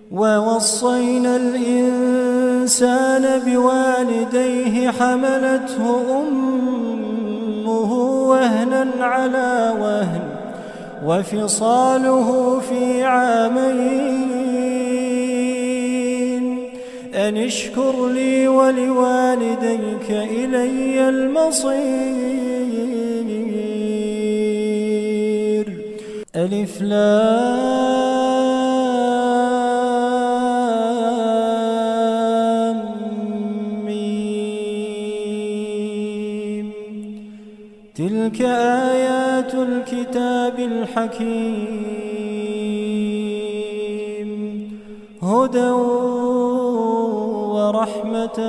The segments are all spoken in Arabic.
ووصينا الإنسان بوالديه حملته أمه وهنا على وهن وفصاله في عامين أن اشكر لي ولوالديك إلي المصير. ألف لام ميم. تلك آيات الكتاب الحكيم هدى ورحمة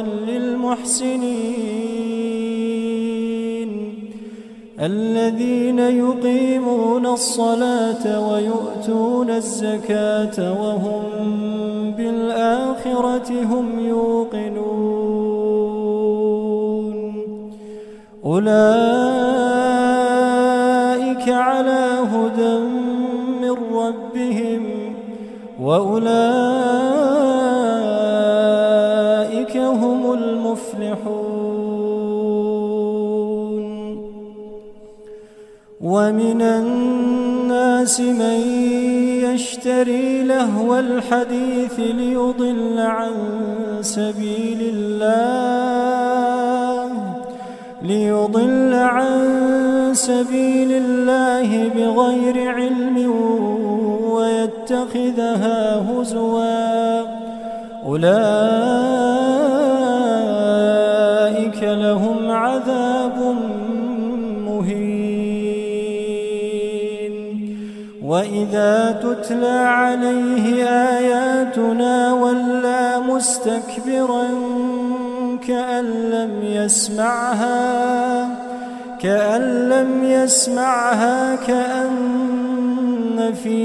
للمحسنين الذين يقيمون الصلاة ويؤتون الزكاة وهم بالآخرة هم يوقنون أولئك على هدى من ربهم وأولئك هم المفلحون. ومن الناس من يشتري لهو الحديث ليضل عن سبيل الله بغير علم ويتخذها هزوا أولئك لهم عذاب مهين. وإذا تتلى عليه آياتنا ولى مستكبرا كأن لم يسمعها كأن في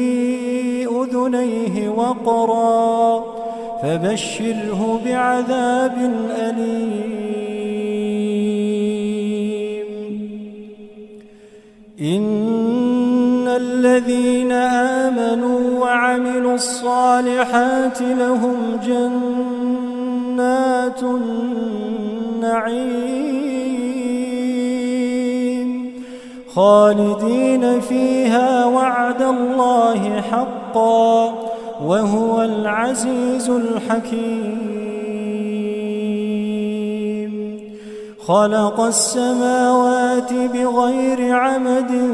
أذنيه وقرا فبشره بعذاب أليم. إن الذين آمنوا وعملوا الصالحات لهم جنات النعيم خالدين فيها وعد الله حقا وهو العزيز الحكيم. خلق السماوات بغير عمد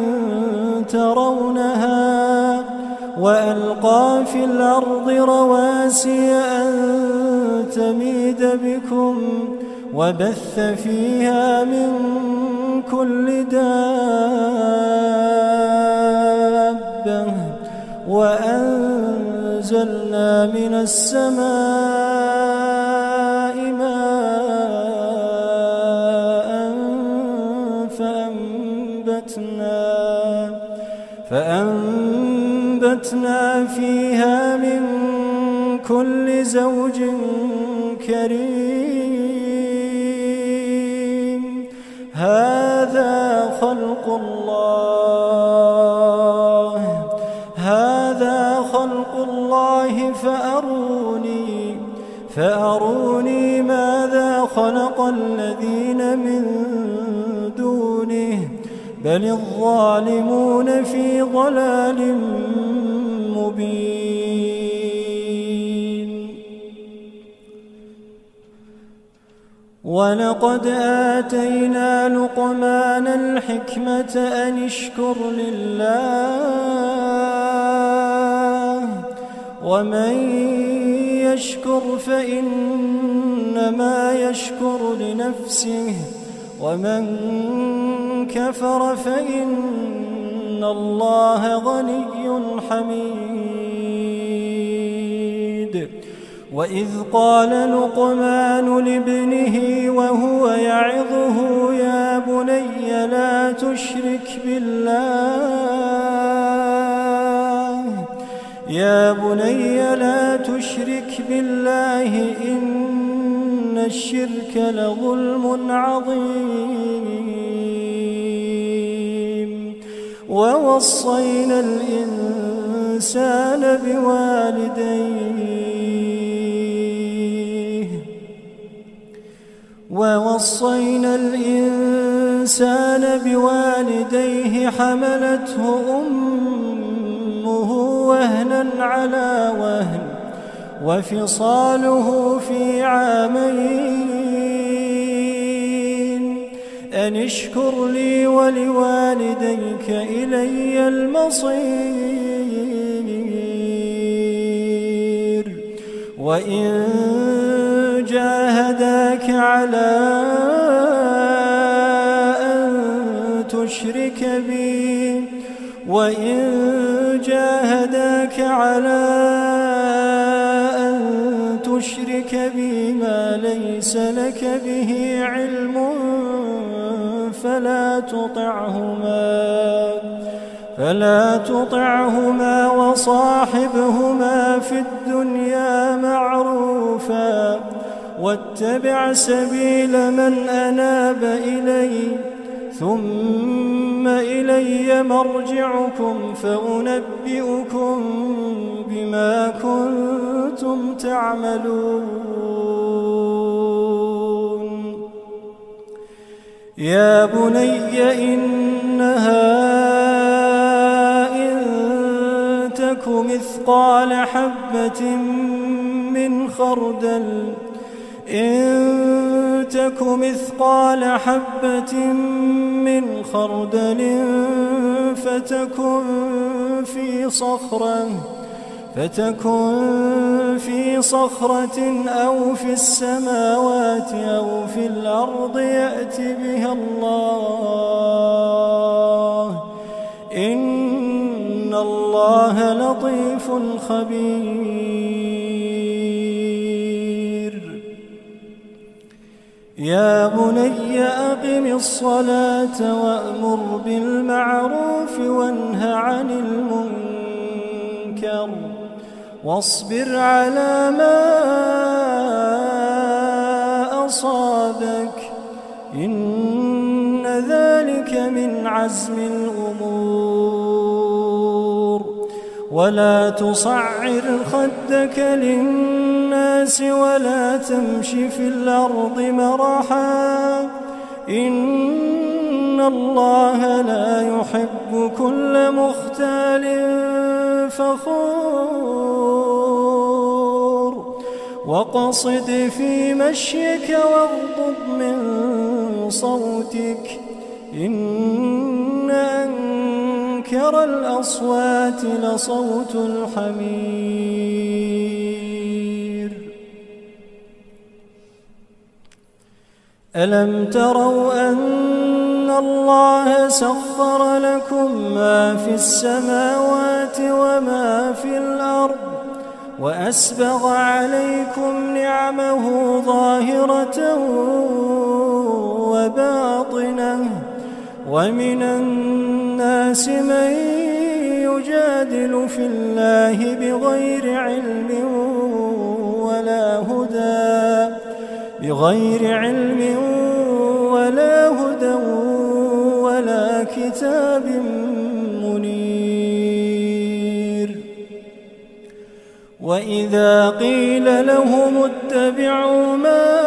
ترونها وألقى في الأرض رواسي أن تميد بكم وبث فيها من كل دابة وأنزلنا من السماء ماء فأنبتنا فيها من كل زوج كريم. هذا خلق الله فأروني ماذا خلق الذين من دونه بل الظالمون في ضلال مبين. ولقد آتينا لقمان الحكمة أن اشكر لله ومن يشكر فإنما يشكر لنفسه ومن كفر فإن الله غني حميد. وإذ قال لقمان لابنه وهو يعظه يا بني لا تشرك بالله إن الشرك لظلم عظيم. ووصينا الإنسان بوالديه ووصينا الإنسان بوالديه حملته أمه وهنا على وهن وفصاله في عامين أن اشكر لي ولوالديك إلي المصير وإن جاهداك على أن تشرك بي ما ليس لك به علم فلا تطعهما وصاحبهما في الدنيا معروفا واتبع سبيل من أناب إلي ثم إلي مرجعكم فأنبئكم بما كنتم تعملون يا بني إنها إن تك مثقال حبة من خردل فتكن في صخرة أو في السماوات أو في الأرض يأت بها الله إن الله لطيف خبير يا بني أقم الصلاة وأمر بالمعروف وانه عن المنكر واصبر على ما أصابك إن ذلك من عزم الأمور ولا تصعر خدك للناس ولا تمش في الأرض مرحا إن الله لا يحب كل مختال فخور وقصد في مشيك واغضض من صوتك إن أنكر الأصوات لصوت الحمير ألم تروا أن الله سخر لكم ما في السماوات وما في الأرض وأسبغ عليكم نعمه ظاهرة وباطنة ومن الناس من يجادل في الله بغير علم ولا هدى ولا كتاب منير وإذا قيل لهم اتبعوا ما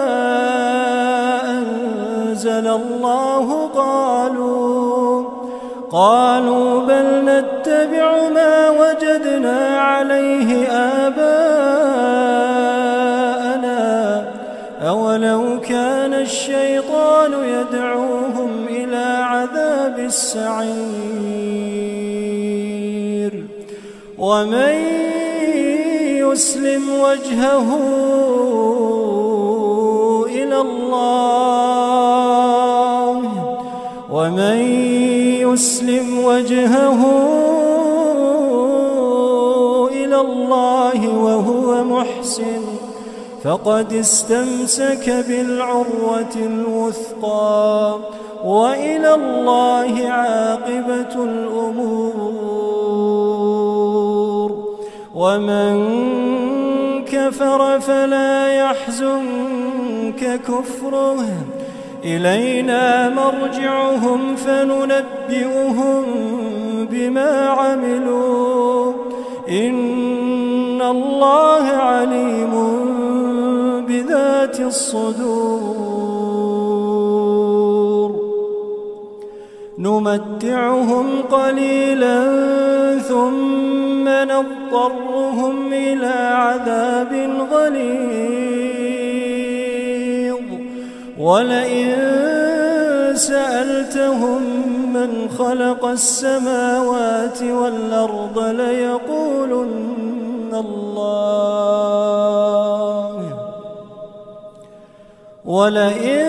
أنزل الله قالوا بل نتبع ما وجدنا عليه آباءنا أولو كان الشيطان يدعوهم إلى عذاب السعير ومن يسلم وجهه إلى الله وهو محسن فقد استمسك بالعروة الوثقى وإلى الله عاقبة الأمور ومن كفر فلا يحزنك كفره إلينا مرجعهم فننبئهم بما عملوا إن الله عليم بذات ذات الصدور نمتعهم قليلا ثم نضطرهم إلى عذاب غليظ ولئن سألتهم من خلق السماوات والأرض ليقولن الله ولئن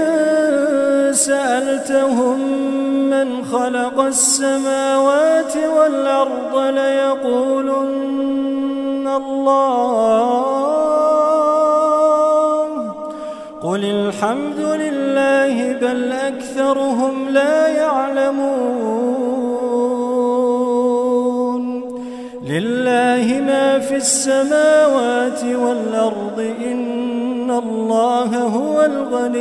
سألتهم من خلق السماوات والأرض ليقولن الله قل الحمد لله بل أكثرهم لا يعلمون لله ما في السماوات والأرض إن الله هو الغني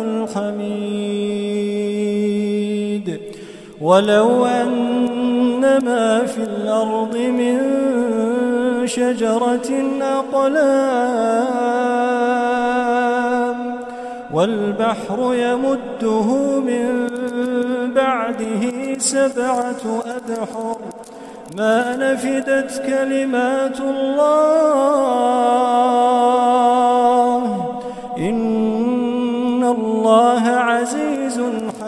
الحميد ولو أن ما في الأرض من شجرة أقلام والبحر يمده من بعده 7 أبحر ما نفدت كلمات الله إن الله عزيز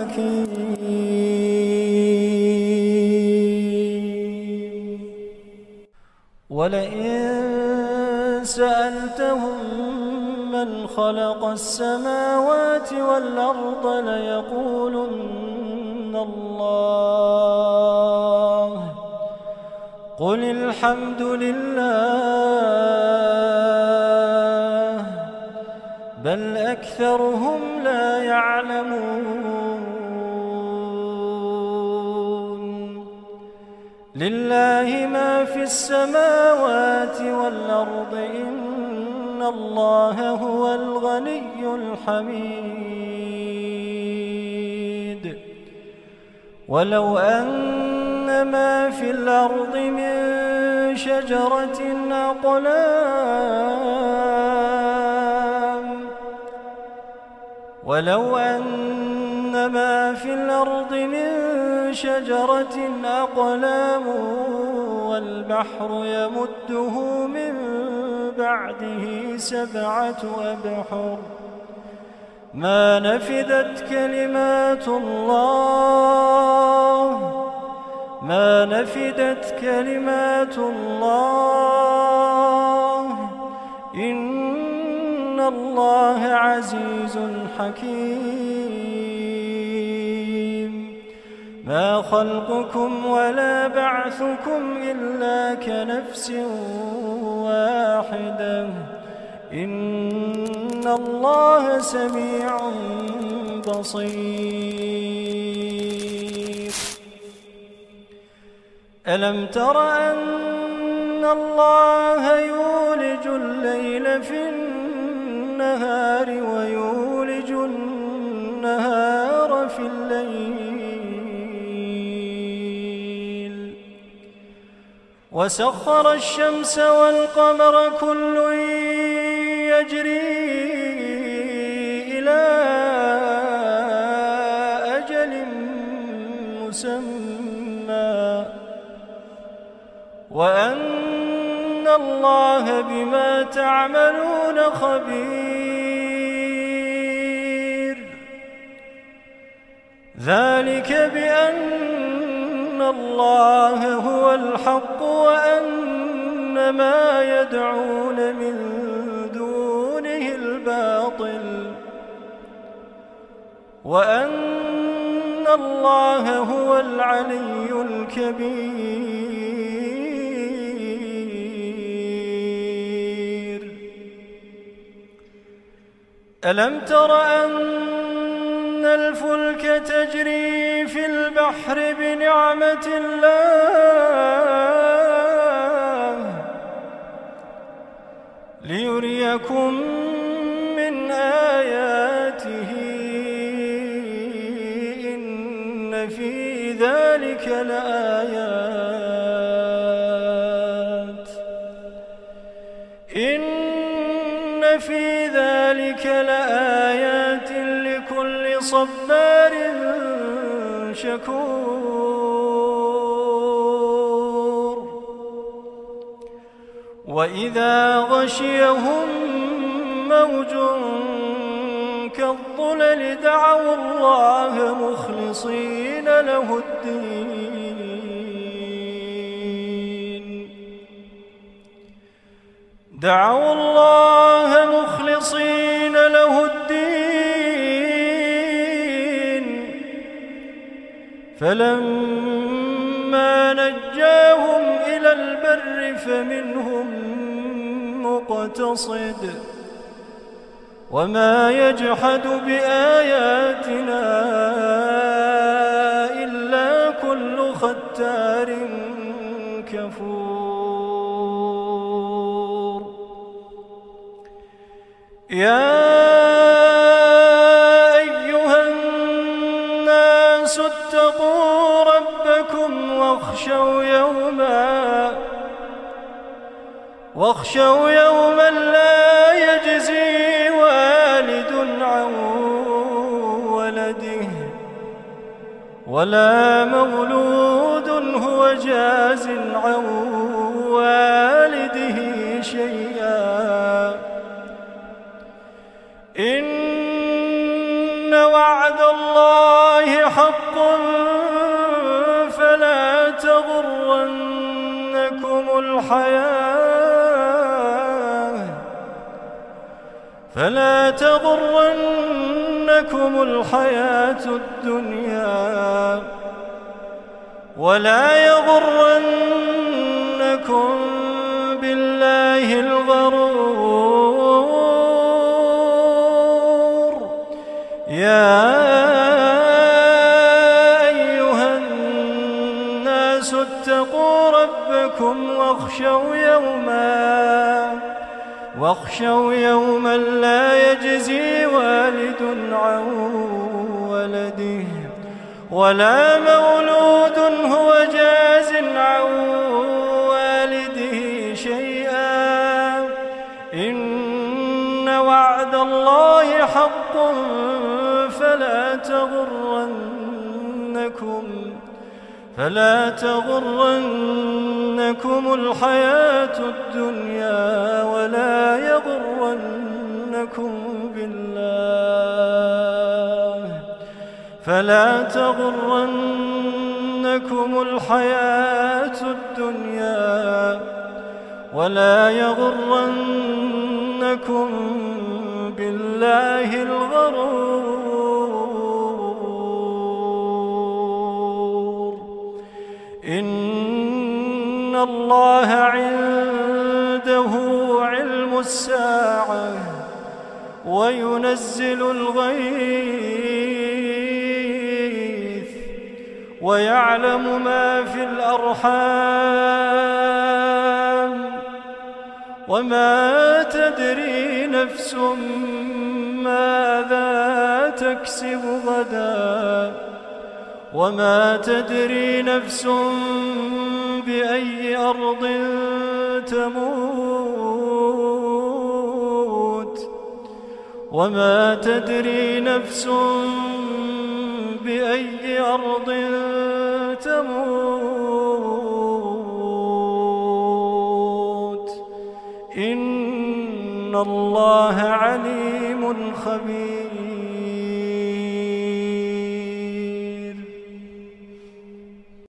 حكيم ولئن سألتهم من خلق السماوات والأرض ليقولن الله قل الحمد لله بل أكثرهم لا يعلمون لله ما في السماوات والأرض إن الله هو الغني الحميد ولو أن ما في الأرض من شجرة أقلام ولو أن ما في الأرض من شجرة أقلام والبحر يمده من بعده 7 أبحر ما نفدت كلمات الله ما نفدت كلمات الله إن الله عزيز حكيم ما خلقكم ولا بعثكم إلا كنفس واحدة إن الله سميع بصير ألم تر أن الله يولج الليل في النهار ويولج النهار في الليل وسخر الشمس والقمر كل يجري إلى أجل مسمى وأن الله بما تعملون خبير ذلك بأن الله هو الحق وأن ما يدعون من دونه الباطل وأن الله هو العلي الكبير ألم تر أن الفلك تجري في البحر بنعمة الله ليريكم من آياته إن في ذلك لآيات إن إن في ذلك لآيات لكل صبار شكور وإذا غشيهم موج كالظلل دعوا الله مخلصين له الدين فلما نجاهم إلى البر فمنهم مقتصد وما يجحد بآياتنا إلا كل ختار كفور يا أيها الناس اتقوا ربكم واخشوا يوما لا يجزي والد عن ولده ولا مولود هو جاز عن والده شيئا إن وعد الله حق فلا تغرنكم الحياة الدنيا ولا يغرنكم بالله الغرور يا أيها الناس اتقوا ربكم واخشوا يوما لا يجزي والد عن ولده ولا مولود هو جاز عن والده شيئا إن وعد الله حق فلا تغرنكم الحياة الدنيا ولا يغرنكم بالله الغرور إن الله عنده علم الساعة وينزل الغيث ويعلم ما في الأرحام وما تدري نفس ماذا تكسب غدا وما تدري نفس بأي أرض تموت وما تدري نفس بأي أرض تموت إن الله عليم خبير